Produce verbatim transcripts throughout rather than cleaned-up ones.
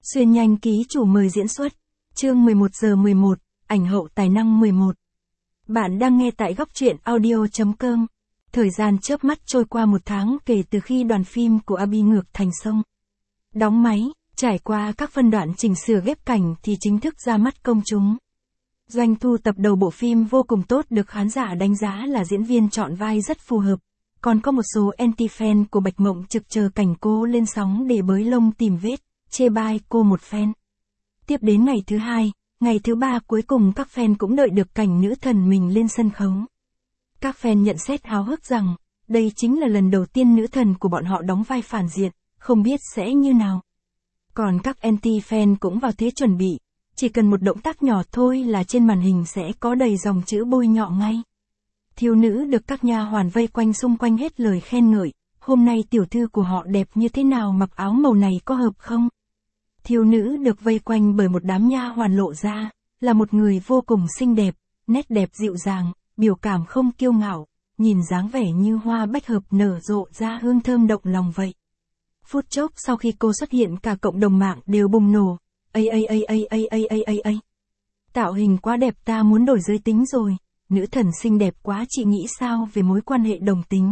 Xuyên nhanh ký chủ mời diễn xuất. Chương mười một giờ mười một, ảnh hậu tài năng mười một. Bạn đang nghe tại góc truyện audio chấm com. Thời gian chớp mắt trôi qua một tháng kể từ khi đoàn phim của Abby ngược thành sông. Đóng máy, trải qua các phân đoạn chỉnh sửa ghép cảnh thì chính thức ra mắt công chúng. Doanh thu tập đầu bộ phim vô cùng tốt, được khán giả đánh giá là diễn viên chọn vai rất phù hợp. Còn có một số anti-fan của Bạch Mộng trực chờ cảnh cô lên sóng để bới lông tìm vết, chê bai cô một phen. Tiếp đến ngày thứ hai, ngày thứ ba cuối cùng các fan cũng đợi được cảnh nữ thần mình lên sân khấu. Các fan nhận xét háo hức rằng, đây chính là lần đầu tiên nữ thần của bọn họ đóng vai phản diện, không biết sẽ như nào. Còn các anti-fan cũng vào thế chuẩn bị, chỉ cần một động tác nhỏ thôi là trên màn hình sẽ có đầy dòng chữ bôi nhọ ngay. Thiếu nữ được các nha hoàn vây quanh xung quanh hết lời khen ngợi, hôm nay tiểu thư của họ đẹp như thế nào, mặc áo màu này có hợp không? Thiếu nữ được vây quanh bởi một đám nha hoàn lộ ra, là một người vô cùng xinh đẹp, nét đẹp dịu dàng, biểu cảm không kiêu ngạo, nhìn dáng vẻ như hoa bách hợp nở rộ ra hương thơm động lòng vậy. Phút chốc sau khi cô xuất hiện, cả cộng đồng mạng đều bùng nổ, ây ây ây ây ây ây ây ây ây. Tạo hình quá đẹp, ta muốn đổi giới tính rồi, nữ thần xinh đẹp quá, chị nghĩ sao về mối quan hệ đồng tính?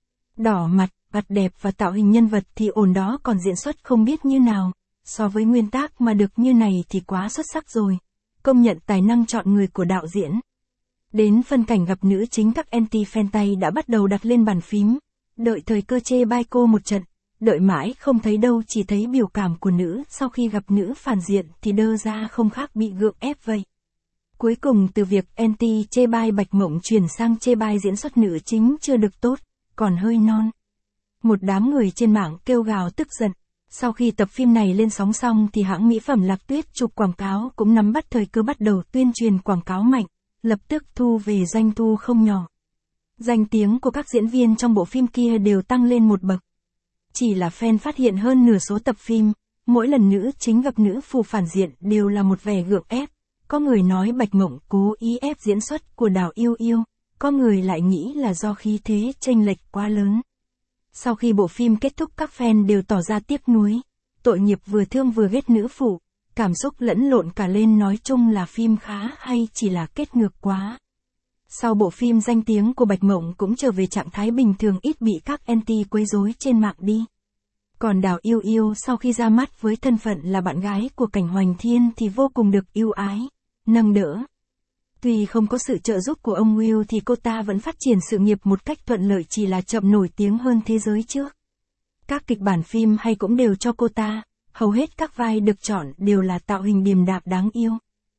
Đỏ mặt, mặt đẹp và tạo hình nhân vật thì ổn đó, còn diễn xuất không biết như nào. So với nguyên tác mà được như này thì quá xuất sắc rồi. Công nhận tài năng chọn người của đạo diễn. Đến phân cảnh gặp nữ chính, các anti-fan tay đã bắt đầu đặt lên bàn phím. Đợi thời cơ chê bai cô một trận. Đợi mãi không thấy đâu, chỉ thấy biểu cảm của nữ sau khi gặp nữ phản diện thì đơ ra không khác bị gượng ép vậy. Cuối cùng từ việc anti chê bai Bạch Mộng chuyển sang chê bai diễn xuất nữ chính chưa được tốt, còn hơi non. Một đám người trên mạng kêu gào tức giận. Sau khi tập phim này lên sóng xong thì hãng mỹ phẩm Lạc Tuyết chụp quảng cáo cũng nắm bắt thời cơ bắt đầu tuyên truyền quảng cáo mạnh, lập tức thu về doanh thu không nhỏ. Danh tiếng của các diễn viên trong bộ phim kia đều tăng lên một bậc. Chỉ là fan phát hiện hơn nửa số tập phim, mỗi lần nữ chính gặp nữ phù phản diện đều là một vẻ gượng ép. Có người nói Bạch Mộng cố ý ép diễn xuất của Đào Yêu Yêu, có người lại nghĩ là do khí thế chênh lệch quá lớn. Sau khi bộ phim kết thúc, các fan đều tỏ ra tiếc nuối, tội nghiệp, vừa thương vừa ghét nữ phụ, cảm xúc lẫn lộn cả lên, nói chung là phim khá hay, chỉ là kết ngược quá. Sau bộ phim, danh tiếng của Bạch Mộng cũng trở về trạng thái bình thường, ít bị các anti quấy rối trên mạng đi. Còn Đào Yêu Yêu sau khi ra mắt với thân phận là bạn gái của Cảnh Hoành Thiên thì vô cùng được ưu ái, nâng đỡ. Tuy không có sự trợ giúp của ông Will thì cô ta vẫn phát triển sự nghiệp một cách thuận lợi, chỉ là chậm nổi tiếng hơn thế giới trước. Các kịch bản phim hay cũng đều cho cô ta, hầu hết các vai được chọn đều là tạo hình điềm đạm đáng yêu.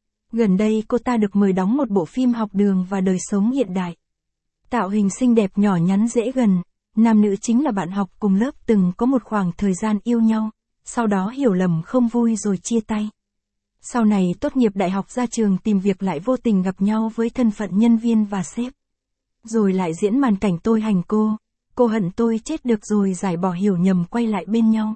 Gần đây cô ta được mời đóng một bộ phim học đường và đời sống hiện đại. Tạo hình xinh đẹp, nhỏ nhắn dễ gần, nam nữ chính là bạn học cùng lớp từng có một khoảng thời gian yêu nhau, sau đó hiểu lầm không vui rồi chia tay. Sau này tốt nghiệp đại học ra trường tìm việc lại vô tình gặp nhau với thân phận nhân viên và sếp. Rồi lại diễn màn cảnh tôi hành cô, cô hận tôi chết được, rồi giải bỏ hiểu nhầm quay lại bên nhau.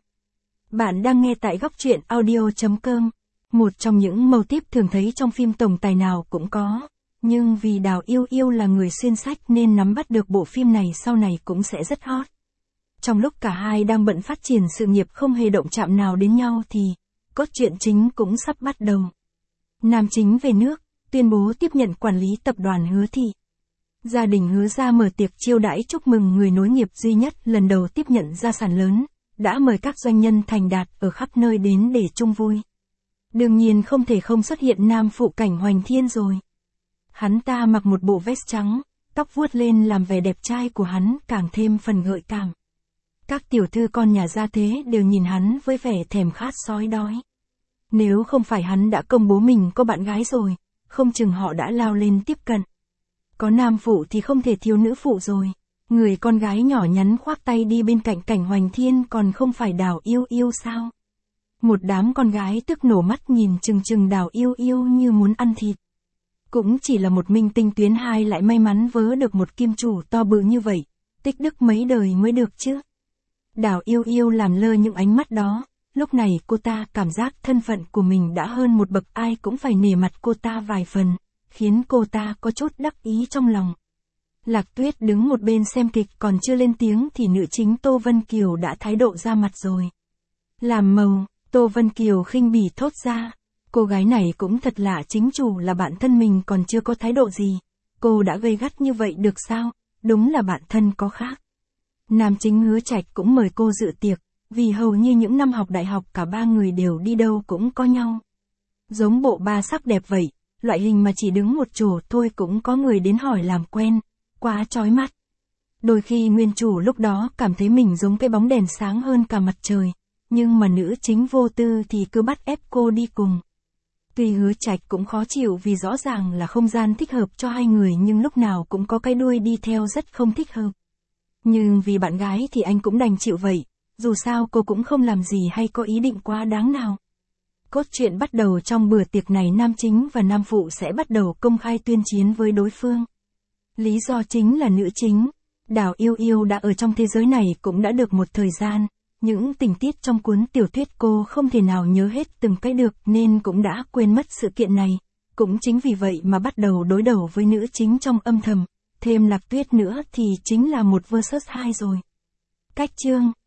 Bạn đang nghe tại góc truyện audio chấm com. Một trong những mâu típ thường thấy trong phim tổng tài nào cũng có. Nhưng vì Đào Yêu Yêu là người xuyên sách nên nắm bắt được bộ phim này sau này cũng sẽ rất hot. Trong lúc cả hai đang bận phát triển sự nghiệp không hề động chạm nào đến nhau thì cốt truyện chính cũng sắp bắt đầu. Nam chính về nước, tuyên bố tiếp nhận quản lý tập đoàn Hứa Thị. Gia đình Hứa ra mở tiệc chiêu đãi chúc mừng người nối nghiệp duy nhất lần đầu tiếp nhận gia sản lớn, đã mời các doanh nhân thành đạt ở khắp nơi đến để chung vui. Đương nhiên không thể không xuất hiện nam phụ Cảnh Hoành Thiên rồi. Hắn ta mặc một bộ vest trắng, tóc vuốt lên làm vẻ đẹp trai của hắn càng thêm phần gợi cảm. Các tiểu thư con nhà gia thế đều nhìn hắn với vẻ thèm khát sói đói. Nếu không phải hắn đã công bố mình có bạn gái rồi, không chừng họ đã lao lên tiếp cận. Có nam phụ thì không thể thiếu nữ phụ rồi. Người con gái nhỏ nhắn khoác tay đi bên cạnh Cảnh Hoành Thiên còn không phải Đào Yêu Yêu sao? Một đám con gái tức nổ mắt nhìn chừng chừng Đào Yêu Yêu như muốn ăn thịt. Cũng chỉ là một minh tinh tuyến hai lại may mắn vớ được một kim chủ to bự như vậy, tích đức mấy đời mới được chứ. Đào Yêu Yêu làm lơ những ánh mắt đó, lúc này cô ta cảm giác thân phận của mình đã hơn một bậc, ai cũng phải nể mặt cô ta vài phần, khiến cô ta có chút đắc ý trong lòng. Lạc Tuyết đứng một bên xem kịch còn chưa lên tiếng thì nữ chính Tô Vân Kiều đã thái độ ra mặt rồi. Làm màu, Tô Vân Kiều khinh bỉ thốt ra. Cô gái này cũng thật lạ, chính chủ là bạn thân mình còn chưa có thái độ gì. Cô đã gay gắt như vậy được sao? Đúng là bạn thân có khác. Nam chính Hứa Trạch cũng mời cô dự tiệc, vì hầu như những năm học đại học cả ba người đều đi đâu cũng có nhau. Giống bộ ba sắc đẹp vậy, loại hình mà chỉ đứng một chỗ thôi cũng có người đến hỏi làm quen, quá chói mắt. Đôi khi nguyên chủ lúc đó cảm thấy mình giống cái bóng đèn sáng hơn cả mặt trời, nhưng mà nữ chính vô tư thì cứ bắt ép cô đi cùng. Tuy Hứa Trạch cũng khó chịu vì rõ ràng là không gian thích hợp cho hai người nhưng lúc nào cũng có cái đuôi đi theo rất không thích hợp. Nhưng vì bạn gái thì anh cũng đành chịu vậy, dù sao cô cũng không làm gì hay có ý định quá đáng nào. Cốt truyện bắt đầu trong bữa tiệc này, nam chính và nam phụ sẽ bắt đầu công khai tuyên chiến với đối phương. Lý do chính là nữ chính, Đào Yêu Yêu đã ở trong thế giới này cũng đã được một thời gian, những tình tiết trong cuốn tiểu thuyết cô không thể nào nhớ hết từng cái được nên cũng đã quên mất sự kiện này. Cũng chính vì vậy mà bắt đầu đối đầu với nữ chính trong âm thầm, thêm Lạc Tuyết nữa thì chính là một versus hai rồi. Cách chương